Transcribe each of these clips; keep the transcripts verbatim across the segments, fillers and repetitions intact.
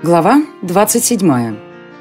Глава двадцать седьмая.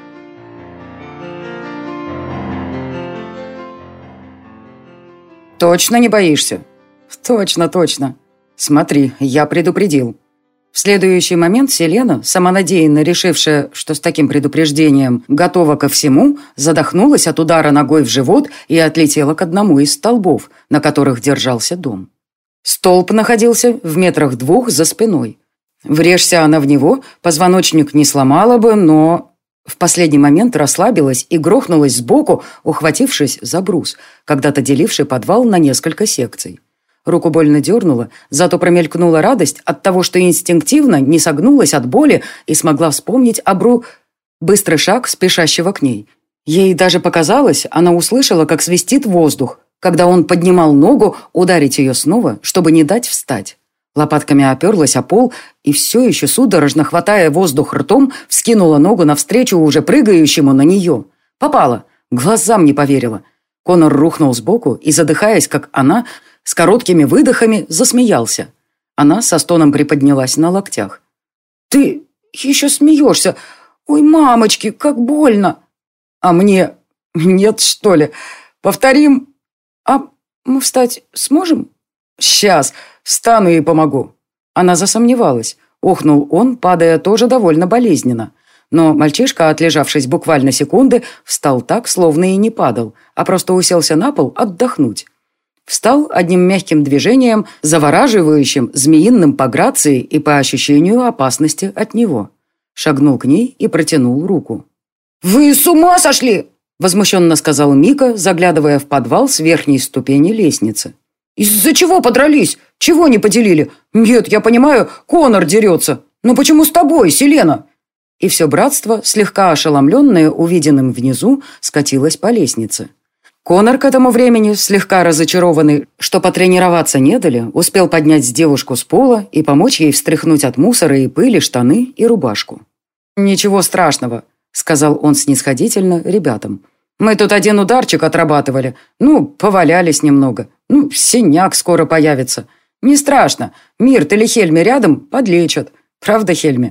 «Точно не боишься?» «Точно, точно. Смотри, я предупредил». В следующий момент Селена, самонадеянно решившая, что с таким предупреждением готова ко всему, задохнулась от удара ногой в живот и отлетела к одному из столбов, на которых держался дом. Столб находился в метрах двух за спиной. Врежься она в него, позвоночник не сломала бы, но... В последний момент расслабилась и грохнулась сбоку, ухватившись за брус, когда-то деливший подвал на несколько секций. Руку больно дернула, зато промелькнула радость от того, что инстинктивно не согнулась от боли и смогла вспомнить о Бру... Быстрый шаг спешащего к ней. Ей даже показалось, она услышала, как свистит воздух, когда он поднимал ногу, ударить ее снова, чтобы не дать встать. Лопатками оперлась о пол и все еще судорожно, хватая воздух ртом, вскинула ногу навстречу уже прыгающему на нее. Попала. Глазам не поверила. Конор рухнул сбоку и, задыхаясь, как она, с короткими выдохами засмеялся. Она со стоном приподнялась на локтях. «Ты еще смеешься? Ой, мамочки, как больно!» «А мне нет, что ли? Повторим? А мы встать сможем?» «Сейчас. Встану и помогу». Она засомневалась. Охнул он, падая тоже довольно болезненно. Но мальчишка, отлежавшись буквально секунды, встал так, словно и не падал, а просто уселся на пол отдохнуть. Встал одним мягким движением, завораживающим, змеиным по грации и по ощущению опасности от него. Шагнул к ней и протянул руку. «Вы с ума сошли?» – возмущенно сказал Мика, заглядывая в подвал с верхней ступени лестницы. «Из-за чего подрались? Чего не поделили? Нет, я понимаю, Конор дерется. Но почему с тобой, Селена?» И все братство, слегка ошеломленное увиденным внизу, скатилось по лестнице. Конор к этому времени, слегка разочарованный, что потренироваться не дали, успел поднять девушку с пола и помочь ей встряхнуть от мусора и пыли штаны и рубашку. «Ничего страшного», — сказал он снисходительно ребятам. «Мы тут один ударчик отрабатывали. Ну, повалялись немного. Ну, синяк скоро появится. Не страшно. Мирт или Хельми рядом подлечат. Правда, Хельми?»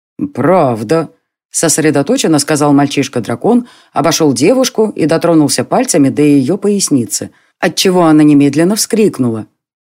«Правда», — сосредоточенно сказал мальчишка-дракон, обошел девушку и дотронулся пальцами до ее поясницы, отчего она немедленно вскрикнула.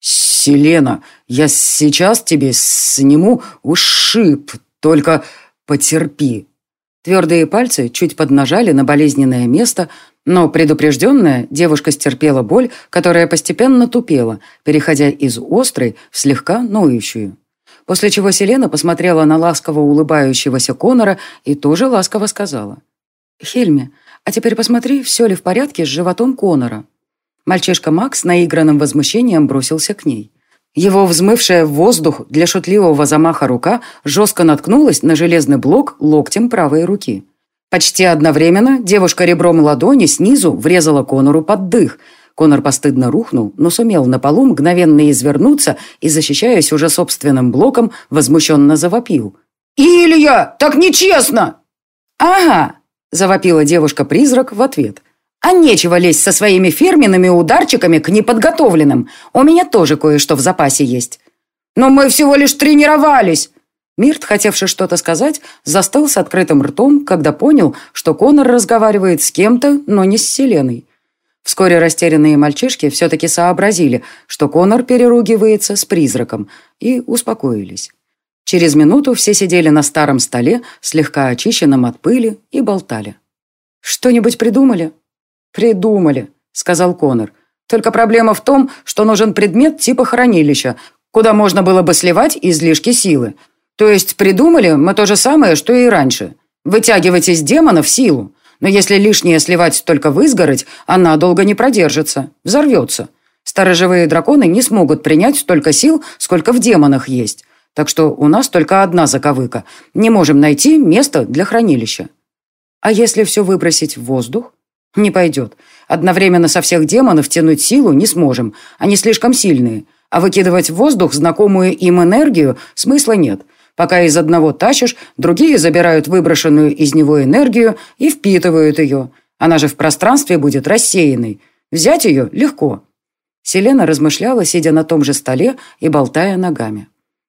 «Селена, я сейчас тебе сниму ушиб, только потерпи». Твердые пальцы чуть поднажали на болезненное место, но предупрежденная девушка стерпела боль, которая постепенно тупела, переходя из острой в слегка ноющую. После чего Селена посмотрела на ласково улыбающегося Конора и тоже ласково сказала: «Хельми, а теперь посмотри, все ли в порядке с животом Конора». Мальчишка Макс с наигранным возмущением бросился к ней. Его взмывшая в воздух для шутливого замаха рука жестко наткнулась на железный блок локтем правой руки. Почти одновременно девушка ребром ладони снизу врезала Конору под дых. Конор постыдно рухнул, но сумел на полу мгновенно извернуться и, защищаясь уже собственным блоком, возмущенно завопил. «Илья, так нечестно!» «Ага!» – завопила девушка-призрак в ответ. «А нечего лезть со своими фирменными ударчиками к неподготовленным. У меня тоже кое-что в запасе есть». «Но мы всего лишь тренировались!» Мирт, хотевший что-то сказать, застыл с открытым ртом, когда понял, что Конор разговаривает с кем-то, но не с Селеной. Вскоре растерянные мальчишки все-таки сообразили, что Конор переругивается с призраком, и успокоились. Через минуту все сидели на старом столе, слегка очищенном от пыли, и болтали. «Что-нибудь придумали?» «Придумали», — сказал Конор. «Только проблема в том, что нужен предмет типа хранилища, куда можно было бы сливать излишки силы. То есть придумали мы то же самое, что и раньше. Вытягивать из демонов силу. Но если лишнее сливать только в изгородь, она долго не продержится, взорвется. Сторожевые драконы не смогут принять столько сил, сколько в демонах есть. Так что у нас только одна заковыка. Не можем найти место для хранилища». «А если все выбросить в воздух?» «Не пойдет. Одновременно со всех демонов тянуть силу не сможем. Они слишком сильные. А выкидывать в воздух знакомую им энергию смысла нет. Пока из одного тащишь, другие забирают выброшенную из него энергию и впитывают ее. Она же в пространстве будет рассеянной. Взять ее легко». Селена размышляла, сидя на том же столе и болтая ногами.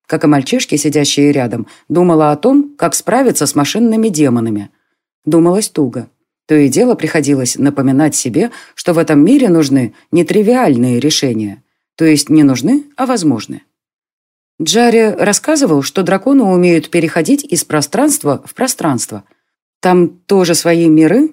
как и мальчишки, сидящие рядом, думала о том, как справиться с машинными демонами. Думалось туго. То и дело приходилось напоминать себе, что в этом мире нужны нетривиальные решения. То есть не нужны, а возможны. Джарри рассказывал, что драконы умеют переходить из пространства в пространство. Там тоже свои миры?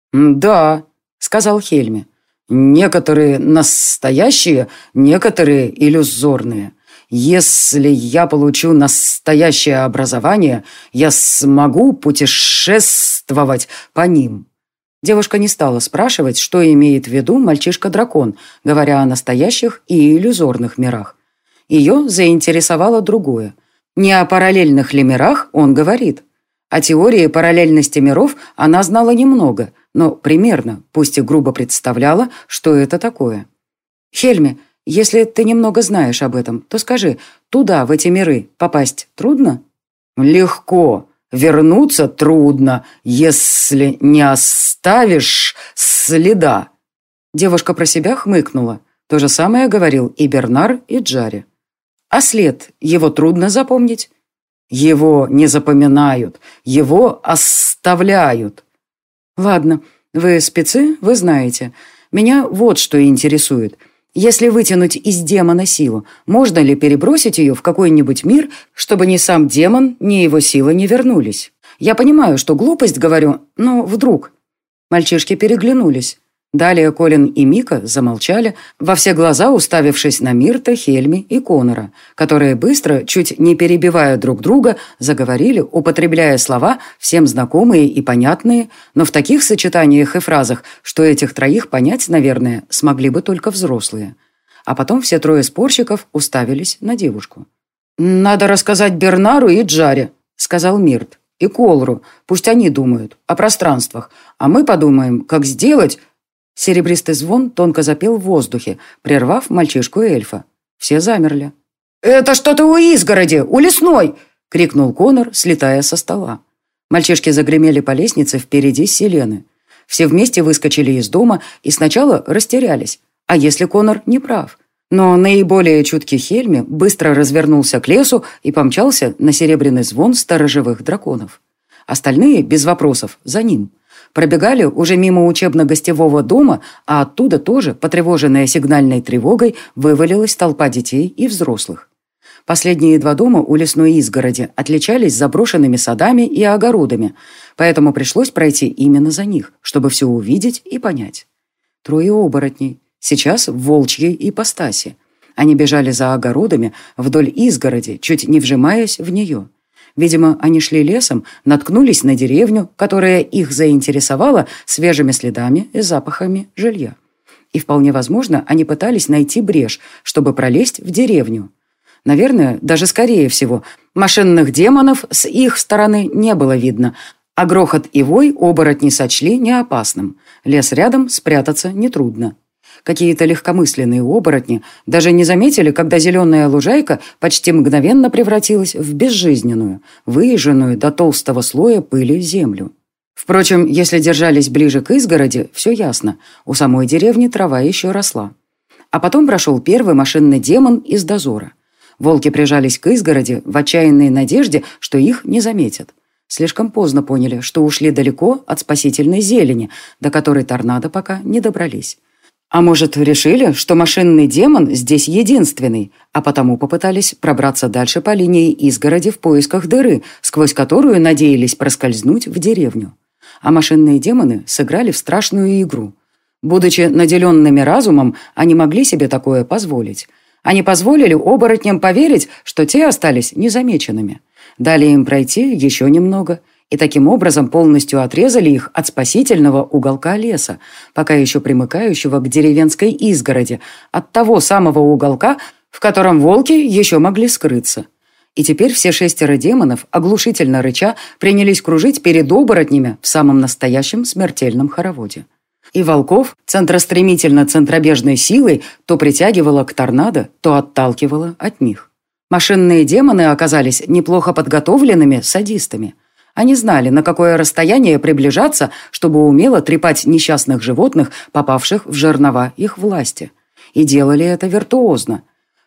«Да», — сказал Хельми. «Некоторые настоящие, некоторые иллюзорные. Если я получу настоящее образование, я смогу путешествовать по ним». Девушка не стала спрашивать, что имеет в виду мальчишка-дракон, говоря о настоящих и иллюзорных мирах. Ее заинтересовало другое. Не о параллельных ли мирах он говорит. О теории параллельности миров она знала немного, но примерно, пусть и грубо представляла, что это такое. «Хельми, если ты немного знаешь об этом, то скажи, туда, в эти миры, попасть трудно?» «Легко. Вернуться трудно, если не оставишь следа». Девушка про себя хмыкнула. То же самое говорил и Бернар, и Джарри. «А след? Его трудно запомнить?» «Его не запоминают, его оставляют». «Ладно, вы спецы, вы знаете. Меня вот что интересует. Если вытянуть из демона силу, можно ли перебросить ее в какой-нибудь мир, чтобы ни сам демон, ни его сила не вернулись? Я понимаю, что глупость говорю, но вдруг...» Мальчишки переглянулись. Далее Колин и Мика замолчали, во все глаза уставившись на Мирта, Хельми и Конора, которые быстро, чуть не перебивая друг друга, заговорили, употребляя слова, всем знакомые и понятные, но в таких сочетаниях и фразах, что этих троих понять, наверное, смогли бы только взрослые. А потом все трое спорщиков уставились на девушку. «Надо рассказать Бернару и Джарри», — сказал Мирт, — «и Колру. Пусть они думают о пространствах, а мы подумаем, как сделать...» Серебристый звон тонко запел в воздухе, прервав мальчишку-эльфа. Все замерли. «Это что-то у изгороди, у лесной!» — крикнул Конор, слетая со стола. Мальчишки загремели по лестнице впереди Селены. Все вместе выскочили из дома и сначала растерялись. А если Конор не прав? Но наиболее чуткий Хельми быстро развернулся к лесу и помчался на серебряный звон сторожевых драконов. Остальные, без вопросов, за ним. Пробегали уже мимо учебно-гостевого дома, а оттуда тоже, потревоженная сигнальной тревогой, вывалилась толпа детей и взрослых. Последние два дома у лесной изгороди отличались заброшенными садами и огородами, поэтому пришлось пройти именно за них, чтобы все увидеть и понять. Трое оборотней, сейчас в волчьей ипостаси. Они бежали за огородами вдоль изгороди, чуть не вжимаясь в нее. Видимо, они шли лесом, наткнулись на деревню, которая их заинтересовала свежими следами и запахами жилья. И вполне возможно, они пытались найти брешь, чтобы пролезть в деревню. Наверное, даже скорее всего, машинных демонов с их стороны не было видно, а грохот и вой оборотни сочли неопасным. Лес рядом, спрятаться нетрудно. Какие-то легкомысленные оборотни даже не заметили, когда зеленая лужайка почти мгновенно превратилась в безжизненную, выезженную до толстого слоя пыли землю. Впрочем, если держались ближе к изгороди, все ясно. У самой деревни трава еще росла. А потом прошел первый машинный демон из дозора. Волки прижались к изгороди в отчаянной надежде, что их не заметят. Слишком поздно поняли, что ушли далеко от спасительной зелени, до которой торнадо пока не добрались. А может, решили, что машинный демон здесь единственный, а потому попытались пробраться дальше по линии изгороди в поисках дыры, сквозь которую надеялись проскользнуть в деревню. А машинные демоны сыграли в страшную игру. Будучи наделенными разумом, они могли себе такое позволить. Они позволили оборотням поверить, что те остались незамеченными. Дали им пройти еще немного – и таким образом полностью отрезали их от спасительного уголка леса, пока еще примыкающего к деревенской изгороди, от того самого уголка, в котором волки еще могли скрыться. И теперь все шестеро демонов, оглушительно рыча, принялись кружить перед оборотнями в самом настоящем смертельном хороводе. И волков центростремительно-центробежной силой то притягивало к торнадо, то отталкивало от них. Машинные демоны оказались неплохо подготовленными садистами. Они знали, на какое расстояние приближаться, чтобы умело трепать несчастных животных, попавших в жернова их власти. И делали это виртуозно.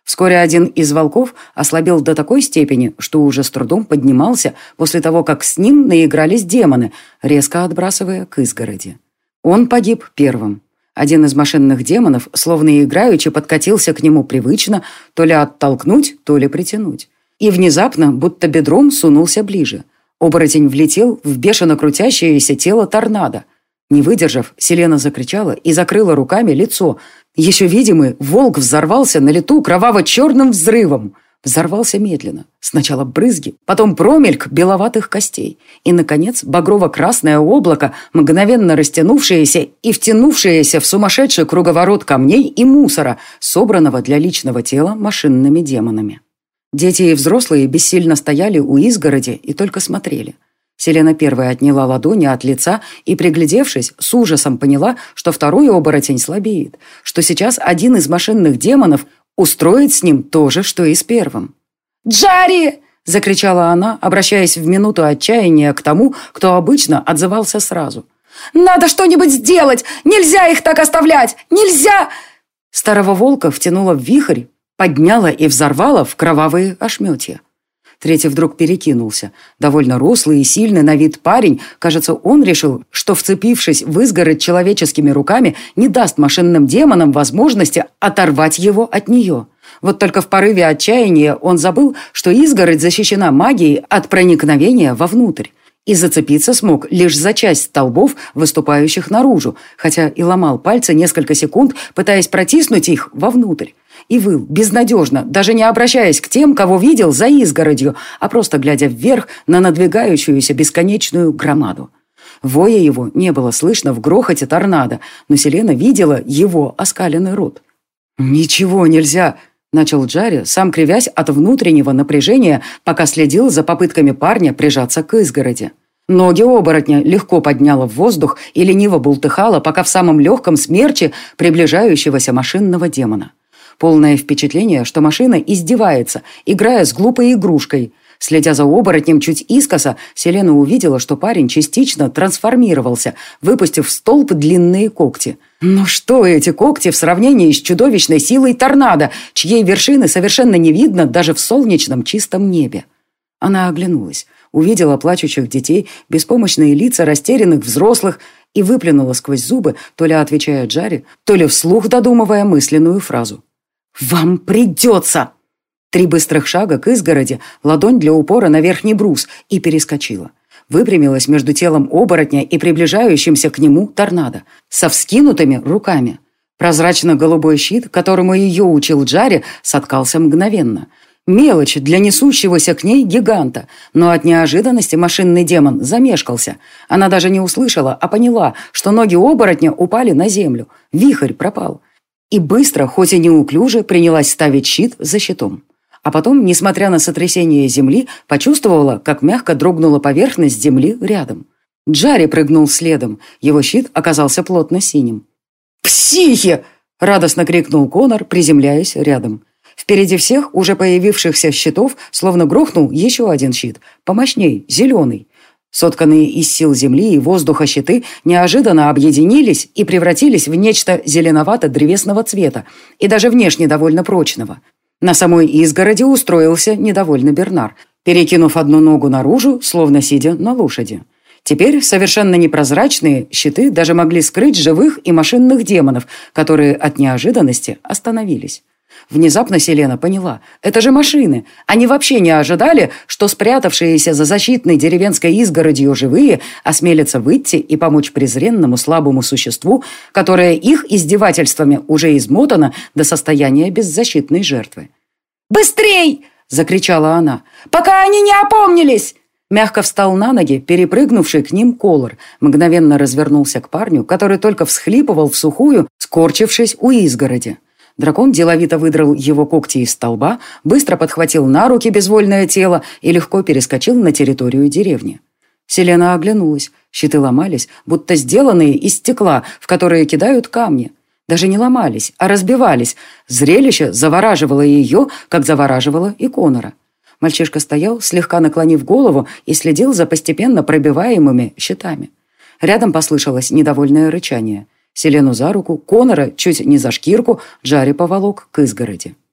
Вскоре один из волков ослабел до такой степени, что уже с трудом поднимался после того, как с ним наигрались демоны, резко отбрасывая к изгороди. Он погиб первым. Один из машинных демонов, словно играючи, подкатился к нему привычно, то ли оттолкнуть, то ли притянуть. И внезапно, будто бедром, сунулся ближе. Оборотень влетел в бешено крутящееся тело торнадо. Не выдержав, Селена закричала и закрыла руками лицо. Еще видимый волк взорвался на лету кроваво-черным взрывом. Взорвался медленно. Сначала брызги, потом промельк беловатых костей. И, наконец, багрово-красное облако, мгновенно растянувшееся и втянувшееся в сумасшедший круговорот камней и мусора, собранного для личного тела машинными демонами. Дети и взрослые бессильно стояли у изгороди и только смотрели. Селена первая отняла ладони от лица и, приглядевшись, с ужасом поняла, что второй оборотень слабеет, что сейчас один из машинных демонов устроит с ним то же, что и с первым. «Джарри!» – закричала она, обращаясь в минуту отчаяния к тому, кто обычно отзывался сразу. «Надо что-нибудь сделать! Нельзя их так оставлять! Нельзя!» Старого волка втянула в вихрь, подняла и взорвала в кровавые ошметья. Третий вдруг перекинулся. Довольно рослый и сильный на вид парень, кажется, он решил, что, вцепившись в изгородь человеческими руками, не даст машинным демонам возможности оторвать его от нее. Вот только в порыве отчаяния он забыл, что изгородь защищена магией от проникновения вовнутрь. И зацепиться смог лишь за часть столбов, выступающих наружу, хотя и ломал пальцы несколько секунд, пытаясь протиснуть их вовнутрь. И выл безнадежно, даже не обращаясь к тем, кого видел за изгородью, а просто глядя вверх на надвигающуюся бесконечную громаду. Воя его не было слышно в грохоте торнадо, но Селена видела его оскаленный рот. «Ничего нельзя!» – начал Джарри, сам кривясь от внутреннего напряжения, пока следил за попытками парня прижаться к изгороди. Ноги оборотня легко подняла в воздух и лениво бултыхала, пока в самом легком смерче приближающегося машинного демона. Полное впечатление, что машина издевается, играя с глупой игрушкой. Следя за оборотнем чуть искоса, Селена увидела, что парень частично трансформировался, выпустив в столб длинные когти. Но что эти когти в сравнении с чудовищной силой торнадо, чьей вершины совершенно не видно даже в солнечном чистом небе? Она оглянулась, увидела плачущих детей, беспомощные лица растерянных взрослых и выплюнула сквозь зубы, то ли отвечая Джарри, то ли вслух додумывая мысленную фразу. «Вам придется!» Три быстрых шага к изгороди, ладонь для упора на верхний брус, и перескочила. Выпрямилась между телом оборотня и приближающимся к нему торнадо, со вскинутыми руками. Прозрачно-голубой щит, которому ее учил Джарри, соткался мгновенно. Мелочь для несущегося к ней гиганта, но от неожиданности машинный демон замешкался. Она даже не услышала, а поняла, что ноги оборотня упали на землю. Вихрь пропал. И быстро, хоть и неуклюже, принялась ставить щит за щитом. А потом, несмотря на сотрясение земли, почувствовала, как мягко дрогнула поверхность земли рядом. Джарри прыгнул следом. Его щит оказался плотно синим. «Психи!» – радостно крикнул Конор, приземляясь рядом. Впереди всех, уже появившихся щитов, словно грохнул еще один щит, помощней, зеленый. Сотканные из сил земли и воздуха щиты неожиданно объединились и превратились в нечто зеленовато-древесного цвета и даже внешне довольно прочного. На самой изгороди устроился недовольный Бернар, перекинув одну ногу наружу, словно сидя на лошади. Теперь совершенно непрозрачные щиты даже могли скрыть живых и машинных демонов, которые от неожиданности остановились. Внезапно Селена поняла, это же машины. Они вообще не ожидали, что спрятавшиеся за защитной деревенской изгородью живые осмелятся выйти и помочь презренному слабому существу, которое их издевательствами уже измотано до состояния беззащитной жертвы. «Быстрей!» – закричала она. «Пока они не опомнились!» Мягко встал на ноги, перепрыгнувший к ним Колор, мгновенно развернулся к парню, который только всхлипывал в сухую, скорчившись у изгороди. Дракон деловито выдрал его когти из столба, быстро подхватил на руки безвольное тело и легко перескочил на территорию деревни. Селена оглянулась. Щиты ломались, будто сделанные из стекла, в которые кидают камни. Даже не ломались, а разбивались. Зрелище завораживало ее, как завораживало и Конора. Мальчишка стоял, слегка наклонив голову, и следил за постепенно пробиваемыми щитами. Рядом послышалось недовольное рычание. Селену за руку, Конора чуть не за шкирку, Джарри поволок к изгороди.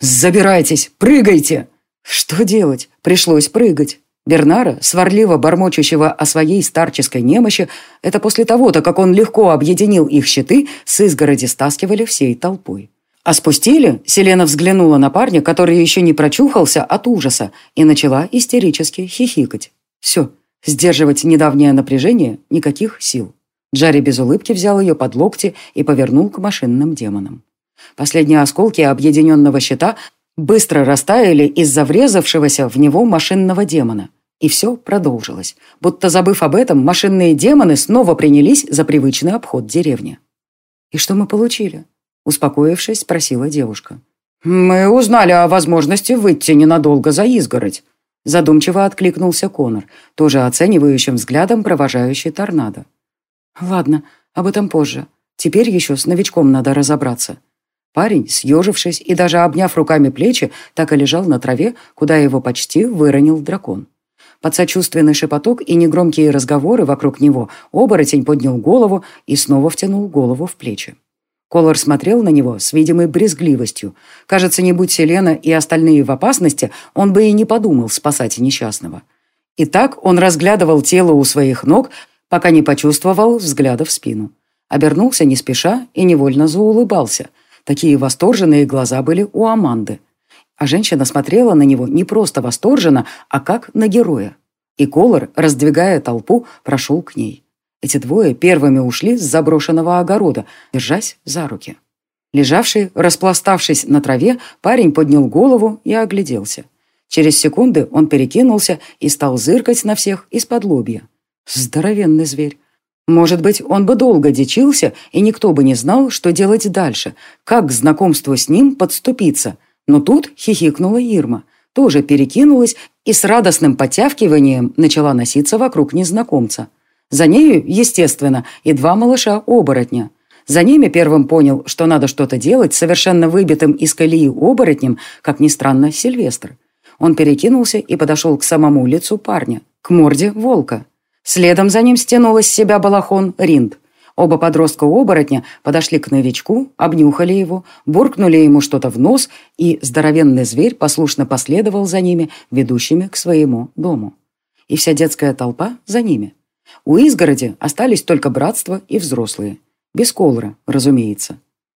«Забирайтесь! Прыгайте!» Что делать? Пришлось прыгать. Бернара, сварливо бормочущего о своей старческой немощи, это после того-то, как он легко объединил их щиты, с изгороди стаскивали всей толпой. А спустили, Селена взглянула на парня, который еще не прочухался от ужаса, и начала истерически хихикать. Все, сдерживать недавнее напряжение никаких сил. Джарри без улыбки взял ее под локти и повернул к машинным демонам. Последние осколки объединенного щита быстро растаяли из-за врезавшегося в него машинного демона. И все продолжилось. Будто забыв об этом, машинные демоны снова принялись за привычный обход деревни. «И что мы получили?» Успокоившись, спросила девушка. «Мы узнали о возможности выйти ненадолго за изгородь», задумчиво откликнулся Конор, тоже оценивающим взглядом провожающий торнадо. «Ладно, об этом позже. Теперь еще с новичком надо разобраться». Парень, съежившись и даже обняв руками плечи, так и лежал на траве, куда его почти выронил дракон. Под сочувственный шепоток и негромкие разговоры вокруг него оборотень поднял голову и снова втянул голову в плечи. Колор смотрел на него с видимой брезгливостью. Кажется, не будь Селена и остальные в опасности, он бы и не подумал спасать несчастного. И так он разглядывал тело у своих ног, пока не почувствовал взгляда в спину. Обернулся не спеша и невольно заулыбался. Такие восторженные глаза были у Аманды. А женщина смотрела на него не просто восторженно, а как на героя. И Колор, раздвигая толпу, прошел к ней. Эти двое первыми ушли с заброшенного огорода, держась за руки. Лежавший, распластавшись на траве, парень поднял голову и огляделся. Через секунды он перекинулся и стал зыркать на всех из-под лобья. Здоровенный зверь. Может быть, он бы долго дичился, и никто бы не знал, что делать дальше, как к знакомству с ним подступиться. Но тут хихикнула Ирма, тоже перекинулась и с радостным подтявкиванием начала носиться вокруг незнакомца. За нею, естественно, и два малыша-оборотня. За ними первым понял, что надо что-то делать совершенно выбитым из колеи оборотнем, как ни странно, Сильвестр. Он перекинулся и подошел к самому лицу парня, к морде волка. Следом за ним стянула с себя балахон Ринд. Оба подростка-оборотня подошли к новичку, обнюхали его, буркнули ему что-то в нос, и здоровенный зверь послушно последовал за ними, ведущими к своему дому. И вся детская толпа за ними. У изгороди остались только братство и взрослые. Без Колора, разумеется.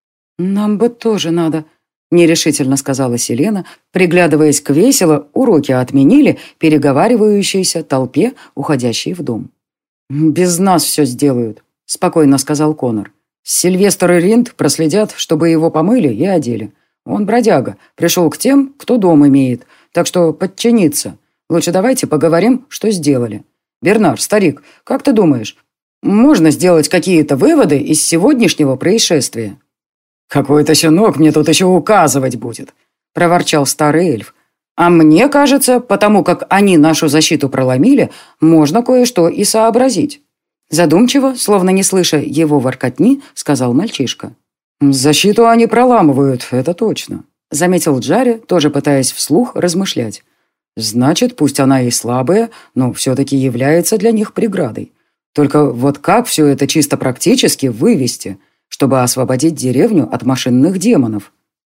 «Нам бы тоже надо», — нерешительно сказала Селена, приглядываясь к весело, уроки отменили, переговаривающейся толпе, уходящей в дом. «Без нас все сделают», — спокойно сказал Конор. «Сильвестр и Ринд проследят, чтобы его помыли и одели. Он бродяга, пришел к тем, кто дом имеет, так что подчиниться. Лучше давайте поговорим, что сделали. Бернар, старик, как ты думаешь, можно сделать какие-то выводы из сегодняшнего происшествия?» «Какой-то щенок мне тут еще указывать будет», — проворчал старый эльф. «А мне кажется, потому как они нашу защиту проломили, можно кое-что и сообразить». Задумчиво, словно не слыша его воркотни, сказал мальчишка. «Защиту они проламывают, это точно», — заметил Джарри, тоже пытаясь вслух размышлять. «Значит, пусть она и слабая, но все-таки является для них преградой. Только вот как все это чисто практически вывести, чтобы освободить деревню от машинных демонов?»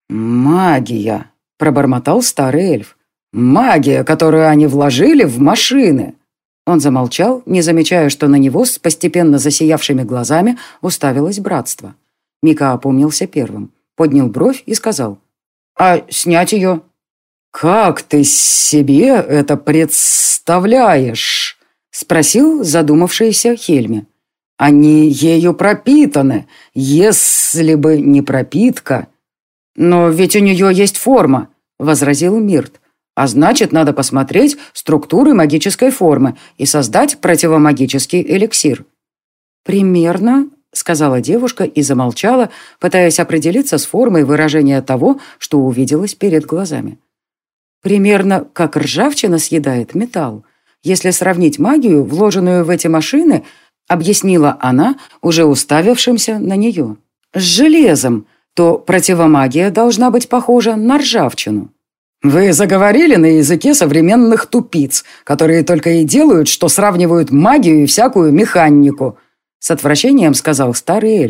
«Магия», — пробормотал старый эльф. «Магия, которую они вложили в машины». Он замолчал, не замечая, что на него с постепенно засиявшими глазами уставилось братство. Мика опомнился первым, поднял бровь и сказал: «А снять ее?» «Как ты себе это представляешь?» — спросил задумавшийся Хельми. «Они ею пропитаны, если бы не пропитка». «Но ведь у нее есть форма», — возразил Мирт. «А значит, надо посмотреть структуры магической формы и создать противомагический эликсир». «Примерно», — сказала девушка и замолчала, пытаясь определиться с формой выражения того, что увиделось перед глазами. «Примерно как ржавчина съедает металл. Если сравнить магию, вложенную в эти машины, объяснила она, уже уставившимся на нее, с железом, то противомагия должна быть похожа на ржавчину». «Вы заговорили на языке современных тупиц, которые только и делают, что сравнивают магию и всякую механику», с отвращением сказал старый эльф.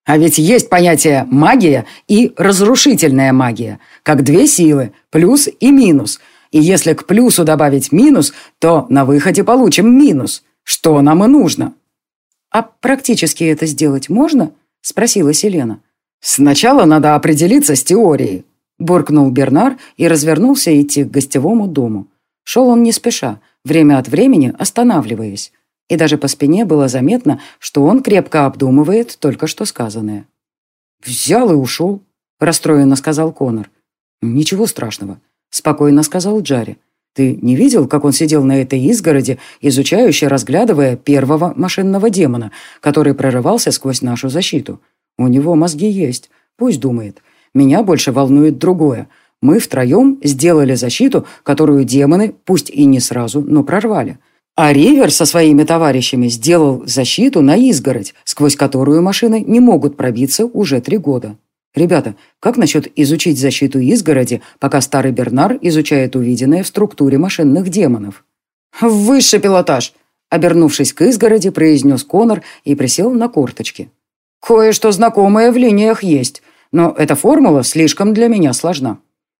А ведь есть понятие магия и разрушительная магия, как две силы, плюс и минус. И если к плюсу добавить минус, то на выходе получим минус. Что нам и нужно. «А практически это сделать можно?» – спросила Селена. «Сначала надо определиться с теорией», – буркнул Бернар и развернулся идти к гостевому дому. Шел он не спеша, время от времени останавливаясь. И даже по спине было заметно, что он крепко обдумывает только что сказанное. «Взял и ушел», – расстроенно сказал Конор. «Ничего страшного», – спокойно сказал Джарри. «Ты не видел, как он сидел на этой изгороди, изучающе разглядывая первого машинного демона, который прорывался сквозь нашу защиту? У него мозги есть, пусть думает. Меня больше волнует другое. Мы втроем сделали защиту, которую демоны, пусть и не сразу, но прорвали. А Ривер со своими товарищами сделал защиту на изгородь, сквозь которую машины не могут пробиться уже три года. Ребята, как насчет изучить защиту изгороди, пока старый Бернар изучает увиденное в структуре машинных демонов?» «Высший пилотаж!» — обернувшись к изгороди, произнес Конор и присел на корточки. «Кое-что знакомое в линиях есть, но эта формула слишком для меня сложна».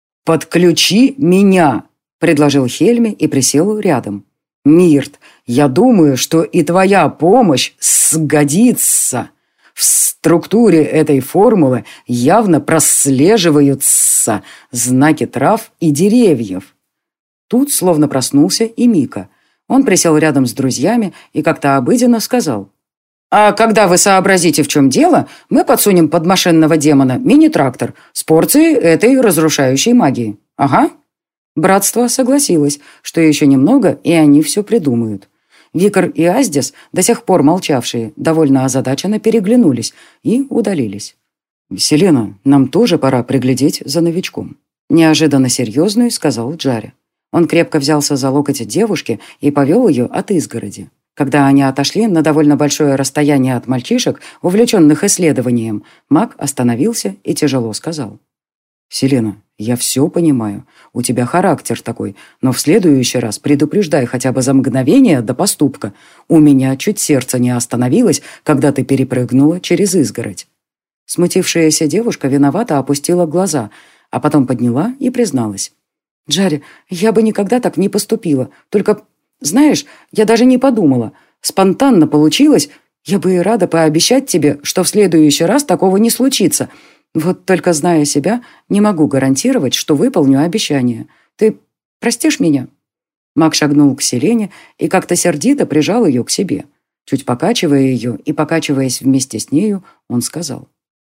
«Подключи меня!» — предложил Хельми и присел рядом. «Мирт, я думаю, что и твоя помощь сгодится. В структуре этой формулы явно прослеживаются знаки трав и деревьев». Тут словно проснулся и Мика. Он присел рядом с друзьями и как-то обыденно сказал: «А когда вы сообразите, в чем дело, мы подсунем под машинного демона мини-трактор с порцией этой разрушающей магии. Ага». Братство согласилось, что еще немного, и они все придумают. Викар и Аздис, до сих пор молчавшие, довольно озадаченно переглянулись и удалились. «Селена, нам тоже пора приглядеть за новичком», – неожиданно серьезный сказал Джарри. Он крепко взялся за локоть девушки и повел ее от изгороди. Когда они отошли на довольно большое расстояние от мальчишек, увлеченных исследованием, маг остановился и тяжело сказал: «Селена, я все понимаю. У тебя характер такой, но в следующий раз предупреждай хотя бы за мгновение до поступка. У меня чуть сердце не остановилось, когда ты перепрыгнула через изгородь». Смутившаяся девушка виновато опустила глаза, а потом подняла и призналась: «Джарри, я бы никогда так не поступила. Только, знаешь, я даже не подумала. Спонтанно получилось. Я бы и рада пообещать тебе, что в следующий раз такого не случится. Вот только, зная себя, не могу гарантировать, что выполню обещание. Ты простишь меня?» Маг шагнул к Селене и как-то сердито прижал ее к себе. Чуть покачивая ее и покачиваясь вместе с нею, он сказал: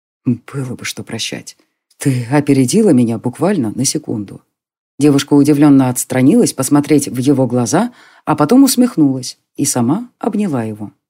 «Было бы что прощать. Ты опередила меня буквально на секунду». Девушка удивленно отстранилась посмотреть в его глаза, а потом усмехнулась и сама обняла его.